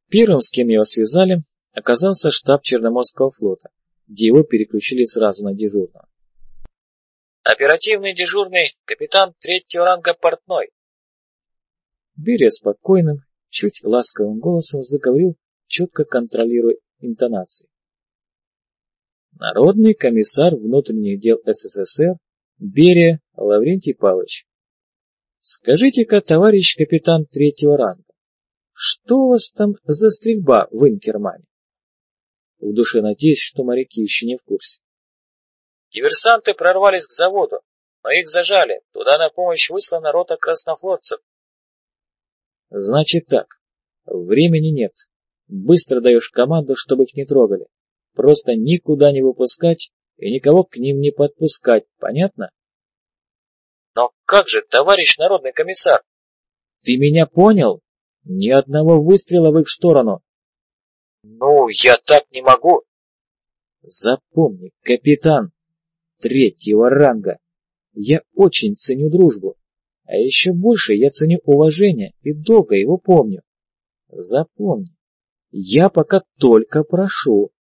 Первым, с кем его связали, оказался штаб Черноморского флота, где его переключили сразу на дежурного. «Оперативный дежурный, капитан третьего ранга Портной». Берия спокойным, чуть ласковым голосом заговорил, четко контролируя интонации. Народный комиссар внутренних дел СССР Берия Лаврентий Павлович. Скажите-ка, товарищ капитан третьего ранга, что у вас там за стрельба в Инкермане? В душе надеюсь, что моряки еще не в курсе. Диверсанты прорвались к заводу, но их зажали. Туда на помощь выслана рота краснофлотцев. Значит так, времени нет. Быстро даешь команду, чтобы их не трогали. Просто никуда не выпускать и никого к ним не подпускать, понятно? Но как же, товарищ народный комиссар? Ты меня понял? Ни одного выстрела в их сторону. Ну, я так не могу. Запомни, капитан третьего ранга, я очень ценю дружбу, а еще больше я ценю уважение и долго его помню. Запомни, я пока только прошу.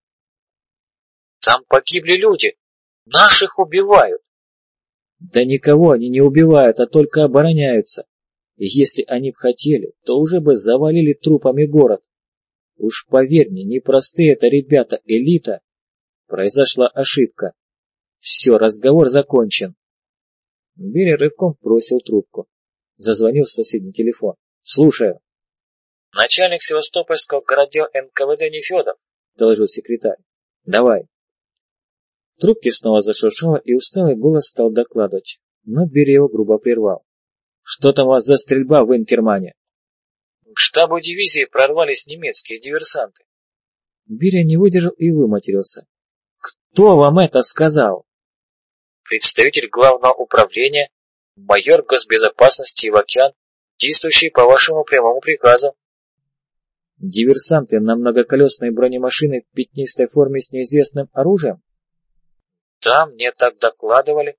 Там погибли люди, наших убивают. Да никого они не убивают, а только обороняются. И если они б хотели, то уже бы завалили трупами город. Уж поверь мне, непростые это ребята, элита. Произошла ошибка. Все, разговор закончен. Берия рывком бросил трубку. Зазвонил в соседний телефон. Слушаю. Начальник Севастопольского городдела НКВД Нефедов, доложил секретарь. Давай. В трубке снова зашуршало, и усталый голос стал докладывать, но Берия его грубо прервал. Что там у вас за стрельба в Инкермане? К штабу дивизии прорвались немецкие диверсанты. Берия не выдержал и выматерился. Кто вам это сказал? Представитель главного управления, майор госбезопасности Ивакян, действующий по вашему прямому приказу. Диверсанты на многоколесной бронемашине в пятнистой форме с неизвестным оружием? Да, мне так докладывали.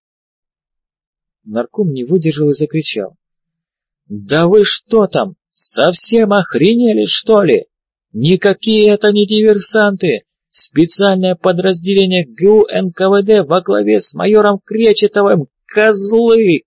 Нарком не выдержал и закричал. Да вы что там, совсем охренели, что ли? Никакие это не диверсанты! Специальное подразделение ГУ НКВД во главе с майором Кречетовым! Козлы!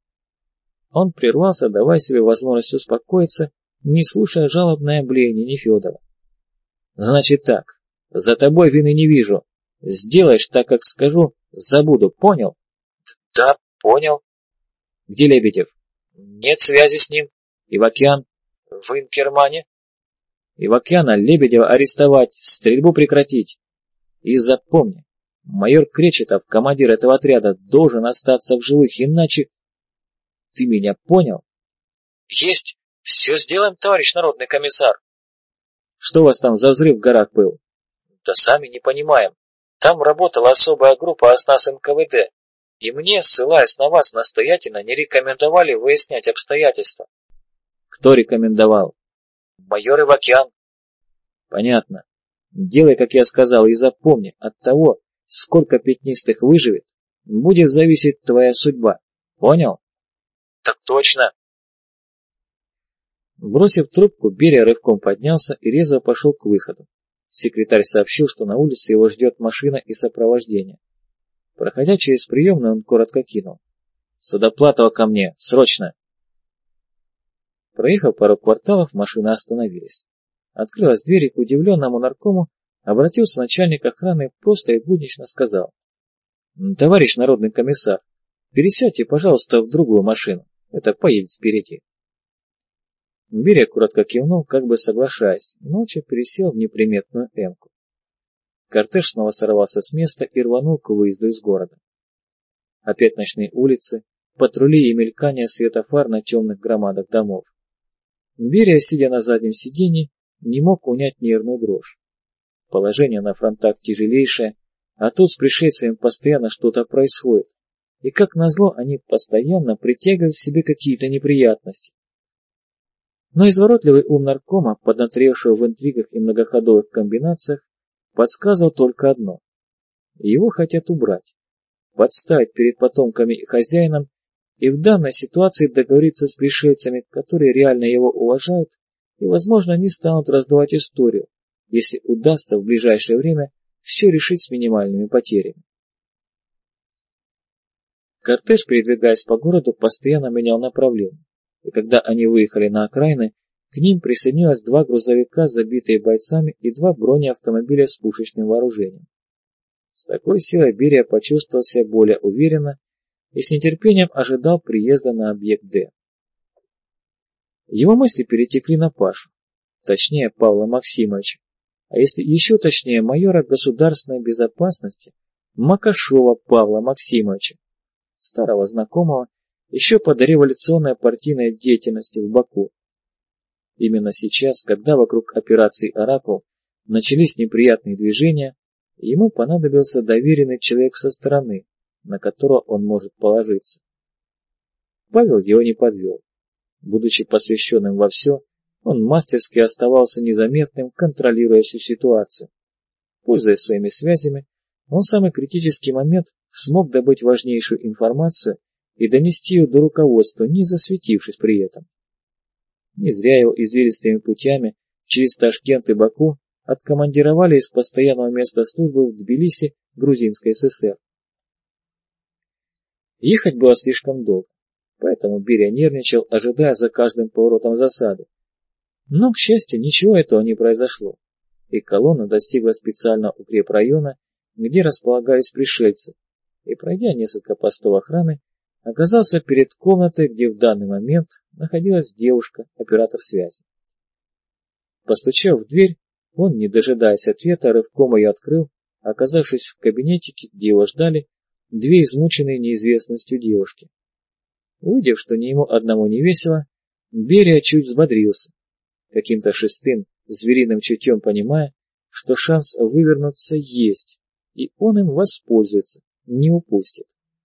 Он прервался, давая себе возможность успокоиться, не слушая жалобное блеяние Нефедова. Значит так, за тобой вины не вижу. Сделаешь так, как скажу, забуду, понял? Да, понял. Где Лебедев? Нет связи с ним. Ивакян? В Инкермане. Ивакяна, Лебедева арестовать, стрельбу прекратить. И запомни, майор Кречетов, командир этого отряда, должен остаться в живых, иначе... Ты меня понял? Есть. Все сделаем, товарищ народный комиссар. Что у вас там за взрыв в горах был? Да сами не понимаем. Там работала особая группа ОСНАС НКВД, и мне, ссылаясь на вас, настоятельно не рекомендовали выяснять обстоятельства. Кто рекомендовал? Майор Ивакян. Понятно. Делай, как я сказал, и запомни, от того, сколько пятнистых выживет, будет зависеть твоя судьба. Понял? Так точно. Бросив трубку, Берия рывком поднялся и резво пошел к выходу. Секретарь сообщил, что на улице его ждет машина и сопровождение. Проходя через приемную, он коротко кинул. «Судоплатова ко мне! Срочно!» Проехав пару кварталов, машины остановились. Открылась дверь, и к удивленному наркому обратился начальник охраны, просто и буднично сказал. «Товарищ народный комиссар, пересядьте, пожалуйста, в другую машину. Это поедет впереди». Берия коротко кивнул, как бы соглашаясь, и молча пересел в неприметную эмку. Кортеж снова сорвался с места и рванул к выезду из города. Опять ночные улицы, патрули и мелькание светофар на темных громадах домов. Берия, сидя на заднем сиденье, не мог унять нервную дрожь. Положение на фронтах тяжелейшее, а тут с пришельцами постоянно что-то происходит, и как назло они постоянно притягивают к себе какие-то неприятности. Но изворотливый ум наркома, поднатревшего в интригах и многоходовых комбинациях, подсказывал только одно. Его хотят убрать, подставить перед потомками и хозяином, и в данной ситуации договориться с пришельцами, которые реально его уважают и, возможно, они станут раздувать историю, если удастся в ближайшее время все решить с минимальными потерями. Кортеж, передвигаясь по городу, постоянно менял направление, и когда они выехали на окраины, к ним присоединилось 2 грузовика, забитые бойцами, и 2 бронеавтомобиля с пушечным вооружением. С такой силой Берия почувствовал себя более уверенно и с нетерпением ожидал приезда на объект Д. Его мысли перетекли на Пашу, точнее Павла Максимовича, а если еще точнее майора государственной безопасности Макашова Павла Максимовича, старого знакомого еще по дореволюционной партийной деятельности в Баку. Именно сейчас, когда вокруг операции «Оракул» начались неприятные движения, ему понадобился доверенный человек со стороны, на которого он может положиться. Павел его не подвел. Будучи посвященным во все, он мастерски оставался незаметным, контролируя всю ситуацию. Пользуясь своими связями, он в самый критический момент смог добыть важнейшую информацию и донести ее до руководства, не засветившись при этом. Не зря его извилистыми путями через Ташкент и Баку откомандировали из постоянного места службы в Тбилиси Грузинской ССР. Ехать было слишком долго, поэтому Берия нервничал, ожидая за каждым поворотом засады. Но, к счастью, ничего этого не произошло, и колонна достигла специального укрепрайона, где располагались пришельцы, и, пройдя несколько постов охраны, оказался перед комнатой, где в данный момент находилась девушка, оператор связи. Постучав в дверь, он, не дожидаясь ответа, рывком ее открыл, оказавшись в кабинетике, где его ждали 2 измученные неизвестностью девушки. Увидев, что ни ему одному не весело, Берия чуть взбодрился, каким-то шестым, звериным чутьем понимая, что шанс вывернуться есть, и он им воспользуется, не упустит.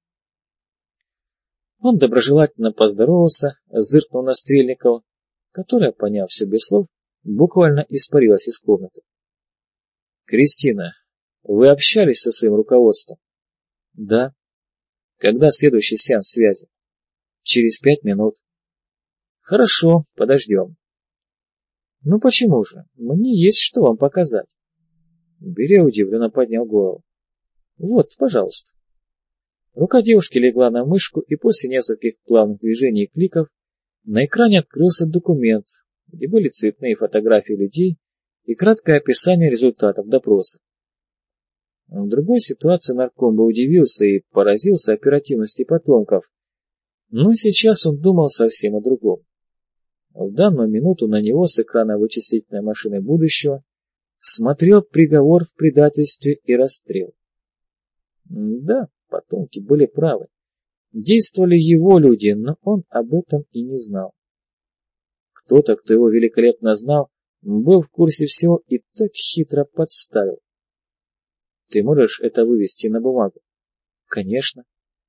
Он доброжелательно поздоровался, зыркнул на Стрельникова, которая, поняв все без слов, буквально испарилась из комнаты. «Кристина, вы общались со своим руководством?» «Да». «Когда следующий сеанс связи?» «Через 5 минут». «Хорошо, подождем». «Ну почему же? Мне есть что вам показать». Берия удивленно поднял голову. «Вот, пожалуйста». Рука девушки легла на мышку, и после нескольких плавных движений и кликов на экране открылся документ, где были цветные фотографии людей и краткое описание результатов допроса. В другой ситуации нарком бы удивился и поразился оперативности потомков, но сейчас он думал совсем о другом. В данную минуту на него с экрана вычислительной машины будущего смотрел приговор в предательстве и расстрел. Да, потомки были правы. Действовали его люди, но он об этом и не знал. Кто-то, кто его великолепно знал, был в курсе всего и так хитро подставил. Ты можешь это вывести на бумагу? Конечно.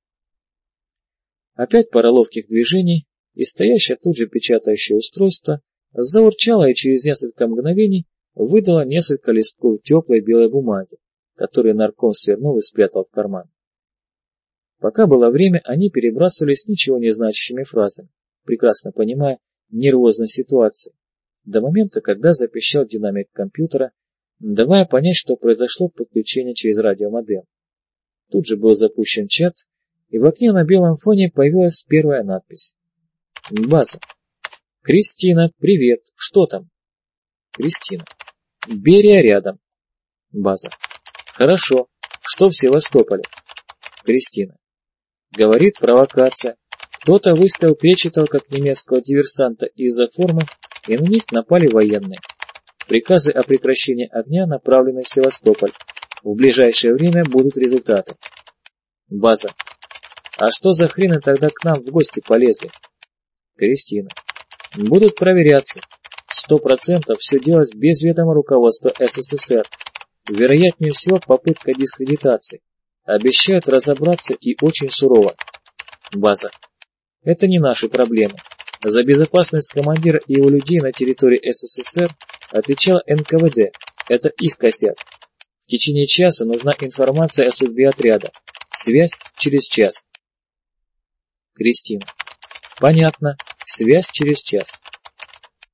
Опять пара ловких движений, и стоящее тут же печатающее устройство заурчало и через несколько мгновений выдало несколько листков теплой белой бумаги, которые нарком свернул и спрятал в карман. Пока было время, они перебрасывались ничего не значащими фразами, прекрасно понимая нервозность ситуации, до момента, когда запищал динамик компьютера, давая понять, что произошло подключение через радиомодем. Тут же был запущен чат, и в окне на белом фоне появилась первая надпись. База. Кристина, привет. Что там? Кристина. Берия рядом. База. Хорошо. Что в Севастополе? Кристина. Говорит, провокация. Кто-то выставил Кречетова как немецкого диверсанта из-за формы, и на них напали военные. Приказы о прекращении огня направлены в Севастополь. В ближайшее время будут результаты. База. А что за хрены тогда к нам в гости полезли? Кристина. Будут проверяться. 100% все делать без ведома руководства СССР. Вероятнее всего попытка дискредитации. Обещают разобраться и очень сурово. База. Это не наши проблемы. За безопасность командира и его людей на территории СССР отвечал НКВД. Это их косяк. В течение часа нужна информация о судьбе отряда. Связь через час. Кристина. Понятно. Связь через час.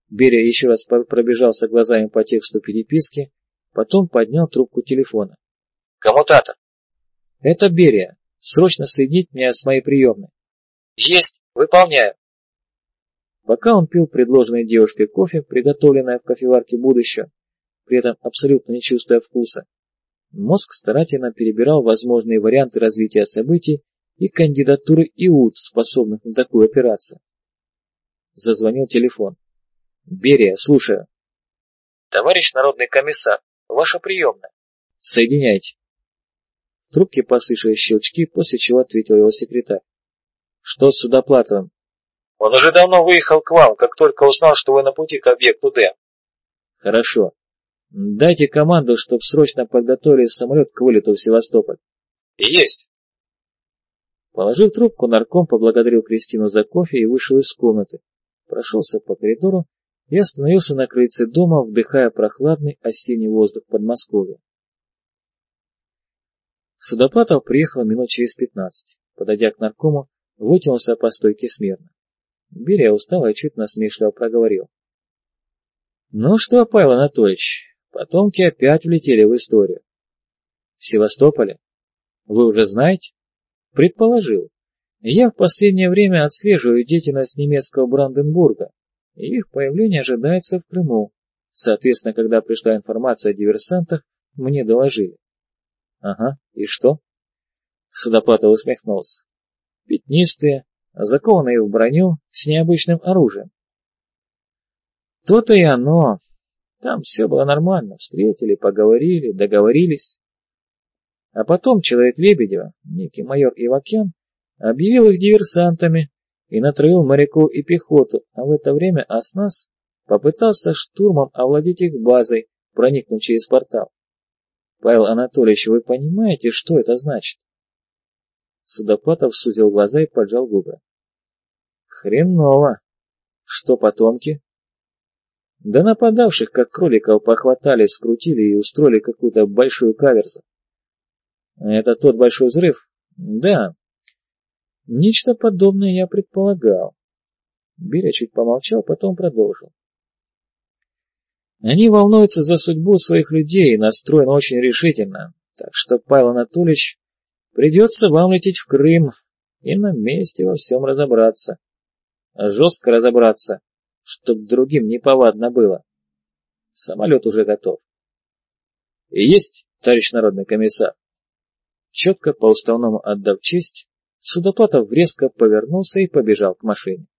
Берия еще раз пробежался глазами по тексту переписки, потом поднял трубку телефона. «Коммутатор». «Это Берия. Срочно соединить меня с моей приемной». «Есть. Выполняю». Пока он пил предложенный девушкой кофе, приготовленное в кофеварке будущего, при этом абсолютно не чувствуя вкуса, мозг старательно перебирал возможные варианты развития событий и кандидатуры ИУД, способных на такую операцию. Зазвонил телефон. «Берия, слушаю». «Товарищ народный комиссар, ваша приемная». «Соединяйте». В трубке послышались щелчки, после чего ответил его секретарь. «Что с Судоплатовым?» «Он уже давно выехал к вам, как только узнал, что вы на пути к объекту Д». «Хорошо. Дайте команду, чтобы срочно подготовили самолет к вылету в Севастополь». «Есть». Положив трубку, нарком поблагодарил Кристину за кофе и вышел из комнаты, прошелся по коридору и остановился на крыльце дома, вдыхая прохладный осенний воздух Подмосковья. Судоплатов приехал минут через 15. Подойдя к наркому, вытянулся по стойке смирно. Берия устало и чуть насмешливо проговорил. «Ну что, Павел Анатольевич, потомки опять влетели в историю. В Севастополе? Вы уже знаете?» «Предположил. Я в последнее время отслеживаю деятельность немецкого Бранденбурга, и их появление ожидается в Крыму. Соответственно, когда пришла информация о диверсантах, мне доложили». «Ага, и что?» Судоплатов усмехнулся. «Пятнистые, закованные в броню, с необычным оружием». «То-то и оно. Там все было нормально. Встретили, поговорили, договорились. А потом человек Лебедева, некий майор Ивакян, объявил их диверсантами и натравил моряков и пехоту, а в это время Аснас попытался штурмом овладеть их базой, проникнув через портал. Павел Анатольевич, вы понимаете, что это значит?» Судоплатов сузил глаза и поджал губы. «Хреново. Что потомки?» «Да нападавших, как кроликов, похватали, скрутили и устроили какую-то большую каверзу». «Это тот большой взрыв?» «Да. Нечто подобное я предполагал». Берия чуть помолчал, потом продолжил. «Они волнуются за судьбу своих людей и настроены очень решительно, так что, Павел Анатольевич, придется вам лететь в Крым и на месте во всем разобраться. Жестко разобраться, чтоб другим неповадно было. Самолет уже готов». «И есть, товарищ народный комиссар». Четко по уставному отдав честь, Судоплатов резко повернулся и побежал к машине.